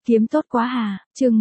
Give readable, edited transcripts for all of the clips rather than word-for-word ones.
Kiếm tốt quá hà, chương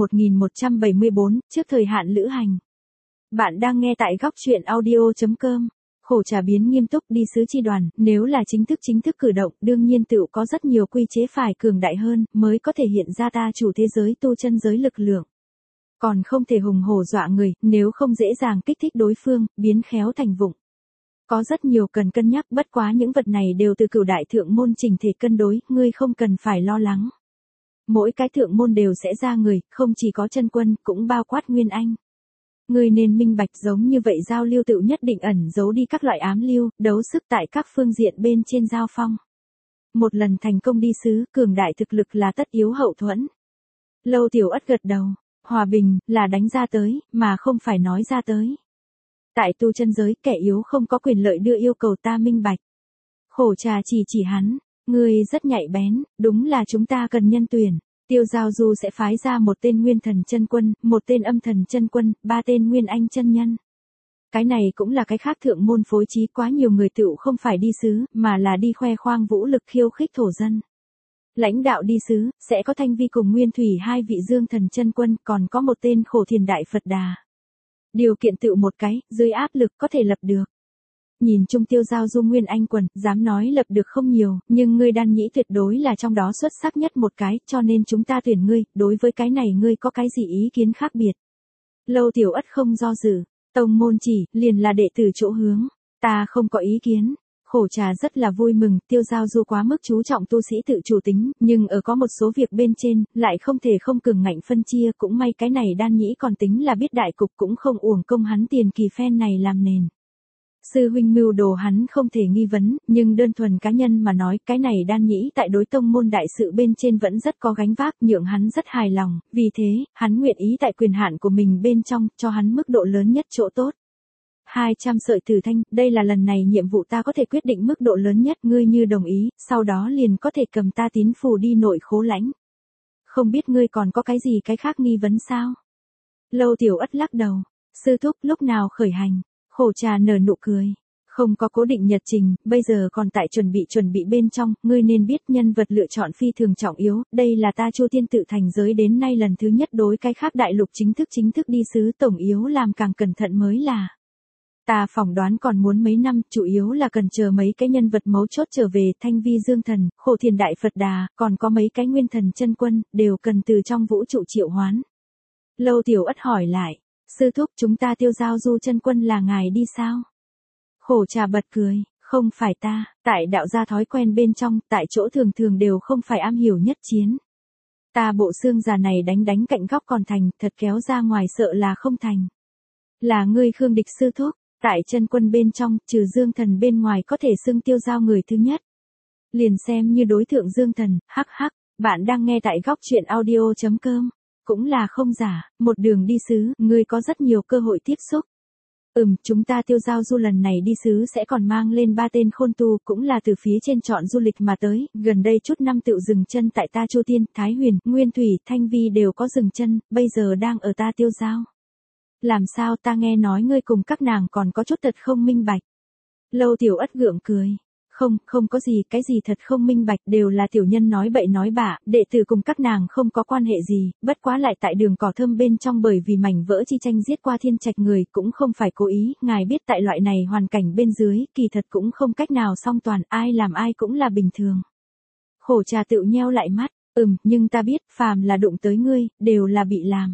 1174, trước thời hạn lữ hành. Bạn đang nghe tại góc truyện audio.com. Khổ trà biến nghiêm túc đi sứ chi đoàn, nếu là chính thức cử động, đương nhiên tựu có rất nhiều quy chế phải cường đại hơn, mới có thể hiện ra ta chủ thế giới tu chân giới lực lượng. Còn không thể hùng hổ dọa người, nếu không dễ dàng kích thích đối phương, biến khéo thành vụng. Có rất nhiều cần cân nhắc, bất quá những vật này đều từ cửu đại thượng môn trình thể cân đối, ngươi không cần phải lo lắng. Mỗi cái thượng môn đều sẽ ra người, không chỉ có chân quân, cũng bao quát Nguyên Anh. Ngươi nên minh bạch, giống như vậy giao lưu tựu nhất định ẩn giấu đi các loại ám lưu, đấu sức tại các phương diện bên trên giao phong. Một lần thành công đi sứ, cường đại thực lực là tất yếu hậu thuẫn. Lâu Tiểu Ất gật đầu, hòa bình, là đánh ra tới, mà không phải nói ra tới. Tại tu chân giới, kẻ yếu không có quyền lợi đưa yêu cầu ta minh bạch. Khổ trà chỉ hắn. Ngươi rất nhạy bén, đúng là chúng ta cần nhân tuyển. Tiêu Giao Du sẽ phái ra một tên nguyên thần chân quân, một tên âm thần chân quân, 3 tên nguyên anh chân nhân. Cái này cũng là cái khác thượng môn phối trí, quá nhiều người tựu không phải đi sứ, mà là đi khoe khoang vũ lực khiêu khích thổ dân. Lãnh đạo đi sứ, sẽ có Thanh Vi cùng Nguyên Thủy 2 vị dương thần chân quân, còn có một tên Khổ Thiền Đại Phật Đà. Điều kiện tựu một cái, dưới áp lực có thể lập được. Nhìn chung Tiêu Giao Du Nguyên Anh quần, dám nói lập được không nhiều, nhưng ngươi Đan Nhĩ tuyệt đối là trong đó xuất sắc nhất một cái, cho nên chúng ta tuyển ngươi, đối với cái này ngươi có cái gì ý kiến khác biệt. Lâu Tiểu Ất không do dự, tông môn chỉ, liền là đệ tử chỗ hướng, ta không có ý kiến. Khổ trà rất là vui mừng, Tiêu Giao Du quá mức chú trọng tu sĩ tự chủ tính, nhưng ở có một số việc bên trên, lại không thể không cường ngạnh phân chia, cũng may cái này Đan Nhĩ còn tính là biết đại cục, cũng không uổng công hắn tiền kỳ phen này làm nền. Sư huynh mưu đồ hắn không thể nghi vấn, nhưng đơn thuần cá nhân mà nói, cái này Đan Nhĩ tại đối tông môn đại sự bên trên vẫn rất có gánh vác, nhượng hắn rất hài lòng, vì thế, hắn nguyện ý tại quyền hạn của mình bên trong, cho hắn mức độ lớn nhất chỗ tốt. 200 sợi tử thanh, đây là lần này nhiệm vụ ta có thể quyết định mức độ lớn nhất, ngươi như đồng ý, sau đó liền có thể cầm ta tín phù đi nội khố lãnh. Không biết ngươi còn có cái gì cái khác nghi vấn sao? Lâu Tiểu Ất lắc đầu, sư thúc lúc nào khởi hành? Khổ trà nở nụ cười. Không có cố định nhật trình, bây giờ còn tại chuẩn bị bên trong, ngươi nên biết nhân vật lựa chọn phi thường trọng yếu, đây là ta Chu Thiên tự thành giới đến nay lần thứ nhất đối cái khác đại lục chính thức đi sứ, tổng yếu làm càng cẩn thận mới là. Ta phỏng đoán còn muốn mấy năm, chủ yếu là cần chờ mấy cái nhân vật mấu chốt trở về, Thanh Vi Dương Thần, Khổ Thiền Đại Phật Đà, còn có mấy cái nguyên thần chân quân, đều cần từ trong vũ trụ triệu hoán. Lâu Tiểu Ất hỏi lại. Sư thúc, chúng ta Tiêu Giao Du chân quân là ngài đi sao? Khổ trà bật cười, không phải ta, tại đạo gia thói quen bên trong, tại chỗ thường đều không phải am hiểu nhất chiến. Ta bộ xương già này đánh cạnh góc còn thành, thật kéo ra ngoài sợ là không thành. Là ngươi Khương Địch sư thúc, tại chân quân bên trong, trừ Dương Thần bên ngoài có thể xưng Tiêu Giao người thứ nhất. Liền xem như đối tượng Dương Thần, hắc, bạn đang nghe tại góc truyện audio.com. Cũng là không giả, một đường đi sứ, ngươi có rất nhiều cơ hội tiếp xúc. Chúng ta Tiêu Giao Du lần này đi sứ sẽ còn mang lên 3 tên khôn tu, cũng là từ phía trên chọn du lịch mà tới, gần đây chút năm tựu dừng chân tại ta Chu Thiên, Thái Huyền, Nguyên Thủy, Thanh Vi đều có dừng chân, bây giờ đang ở ta Tiêu Giao. Làm sao ta nghe nói ngươi cùng các nàng còn có chút thật không minh bạch. Lâu Tiểu Ất gượng cười. Không có gì, cái gì thật không minh bạch, đều là tiểu nhân nói bậy nói bạ, đệ tử cùng các nàng không có quan hệ gì, bất quá lại tại đường cỏ thơm bên trong bởi vì mảnh vỡ chi tranh giết qua thiên trạch người, cũng không phải cố ý, ngài biết tại loại này hoàn cảnh bên dưới, kỳ thật cũng không cách nào song toàn, ai làm ai cũng là bình thường. Khổ trà tự nheo lại mắt, nhưng ta biết, phàm là đụng tới ngươi, đều là bị làm.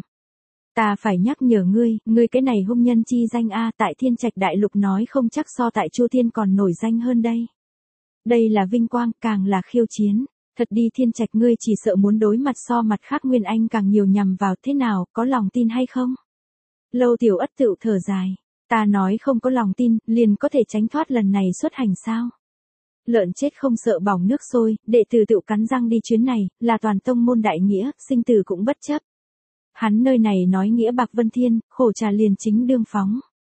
Ta phải nhắc nhở ngươi cái này hung nhân chi danh a, tại thiên trạch đại lục nói không chắc so tại Chu Thiên còn nổi danh hơn đây. Đây là vinh quang, càng là khiêu chiến. Thật đi thiên trạch ngươi chỉ sợ muốn đối mặt so mặt khác Nguyên Anh càng nhiều nhằm vào, thế nào, có lòng tin hay không? Lâu Tiểu Ất tự thở dài. Ta nói không có lòng tin, liền có thể tránh thoát lần này xuất hành sao? Lợn chết không sợ bỏng nước sôi, đệ tử tự cắn răng đi chuyến này, là toàn tông môn đại nghĩa, sinh tử cũng bất chấp. Hắn nơi này nói nghĩa bạc vân thiên, khổ trà liền chính đương phóng.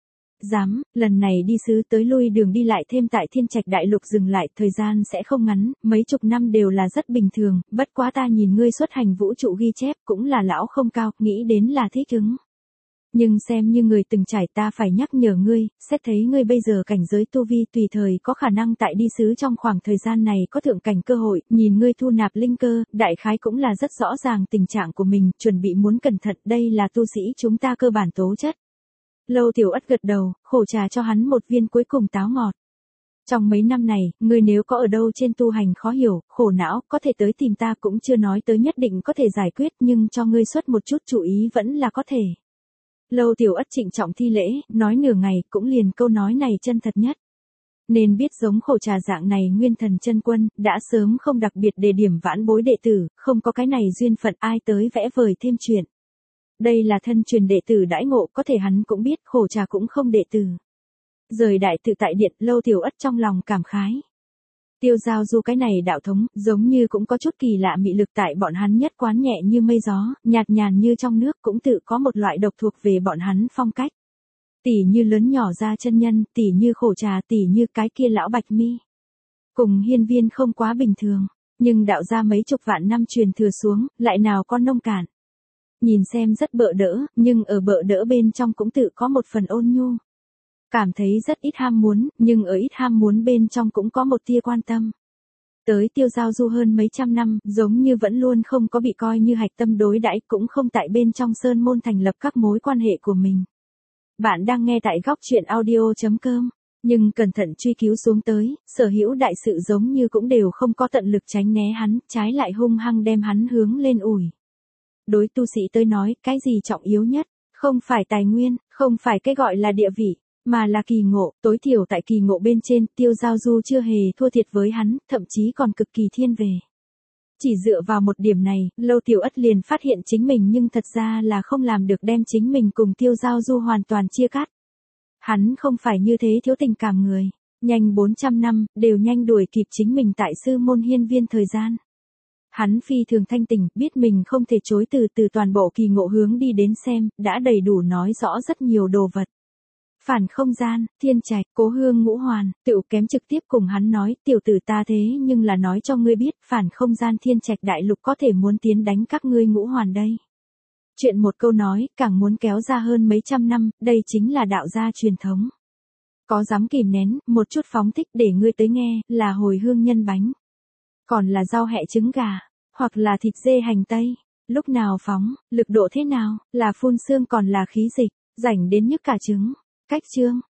Dám, lần này đi sứ tới lui đường đi lại thêm tại thiên trạch đại lục dừng lại, thời gian sẽ không ngắn, mấy chục năm đều là rất bình thường, bất quá ta nhìn ngươi xuất hành vũ trụ ghi chép cũng là lão không cao, nghĩ đến là thích ứng. Nhưng xem như người từng trải ta phải nhắc nhở ngươi, xét thấy ngươi bây giờ cảnh giới tu vi tùy thời có khả năng tại đi sứ trong khoảng thời gian này có thượng cảnh cơ hội, nhìn ngươi thu nạp linh cơ, đại khái cũng là rất rõ ràng tình trạng của mình, chuẩn bị muốn cẩn thận, đây là tu sĩ chúng ta cơ bản tố chất. Lâu Tiểu Ất gật đầu, khổ trà cho hắn một viên cuối cùng táo ngọt. Trong mấy năm này, ngươi nếu có ở đâu trên tu hành khó hiểu, khổ não, có thể tới tìm ta cũng chưa nói tới nhất định có thể giải quyết nhưng cho ngươi xuất một chút chú ý vẫn là có thể. Lâu Tiểu Ất trịnh trọng thi lễ, nói nửa ngày cũng liền câu nói này chân thật nhất. Nên biết giống khổ trà dạng này nguyên thần chân quân, đã sớm không đặc biệt đề điểm vãn bối đệ tử, không có cái này duyên phận ai tới vẽ vời thêm chuyện. Đây là thân truyền đệ tử đãi ngộ, có thể hắn cũng biết khổ trà cũng không đệ tử. Rời đại tự tại điện, Lâu Tiểu Ất trong lòng cảm khái. Tiêu Giao Du cái này đạo thống, giống như cũng có chút kỳ lạ mị lực tại bọn hắn nhất quán nhẹ như mây gió, nhạt nhàn như trong nước cũng tự có một loại độc thuộc về bọn hắn phong cách. Tỉ như lớn nhỏ ra chân nhân, tỉ như khổ trà, tỉ như cái kia lão Bạch Mi. Cùng Hiên Viên không quá bình thường, nhưng đạo ra mấy chục vạn năm truyền thừa xuống, lại nào con nông cạn. Nhìn xem rất bợ đỡ, nhưng ở bợ đỡ bên trong cũng tự có một phần ôn nhu. Cảm thấy rất ít ham muốn, nhưng ở ít ham muốn bên trong cũng có một tia quan tâm. Tới Tiêu Giao Du hơn mấy trăm năm, giống như vẫn luôn không có bị coi như hạch tâm đối đãi, cũng không tại bên trong sơn môn thành lập các mối quan hệ của mình. Bạn đang nghe tại góc truyện audio.com, nhưng cẩn thận truy cứu xuống tới, sở hữu đại sự giống như cũng đều không có tận lực tránh né hắn, trái lại hung hăng đem hắn hướng lên ủi. Đối tu sĩ tới nói, cái gì trọng yếu nhất, không phải tài nguyên, không phải cái gọi là địa vị, mà là kỳ ngộ, tối thiểu tại kỳ ngộ bên trên, Tiêu Giao Du chưa hề thua thiệt với hắn, thậm chí còn cực kỳ thiên về. Chỉ dựa vào một điểm này, Lâu Tiểu Ất liền phát hiện chính mình nhưng thật ra là không làm được đem chính mình cùng Tiêu Giao Du hoàn toàn chia cắt. Hắn không phải như thế thiếu tình cảm người, nhanh 400 năm, đều nhanh đuổi kịp chính mình tại sư môn Hiên Viên thời gian. Hắn phi thường thanh tỉnh, biết mình không thể chối từ toàn bộ kỳ ngộ hướng đi đến xem, đã đầy đủ nói rõ rất nhiều đồ vật. Phản không gian, thiên trạch, cố hương ngũ hoàn, tựu kém trực tiếp cùng hắn nói, tiểu tử ta thế nhưng là nói cho ngươi biết, phản không gian thiên trạch đại lục có thể muốn tiến đánh các ngươi ngũ hoàn đây. Chuyện một câu nói, càng muốn kéo ra hơn mấy trăm năm, đây chính là đạo gia truyền thống. Có dám kìm nén, một chút phóng thích để ngươi tới nghe, là hồi hương nhân bánh. Còn là rau hẹ trứng gà, hoặc là thịt dê hành tây. Lúc nào phóng, lực độ thế nào, là phun xương còn là khí dịch, rảnh đến nhức cả trứng. Cách chương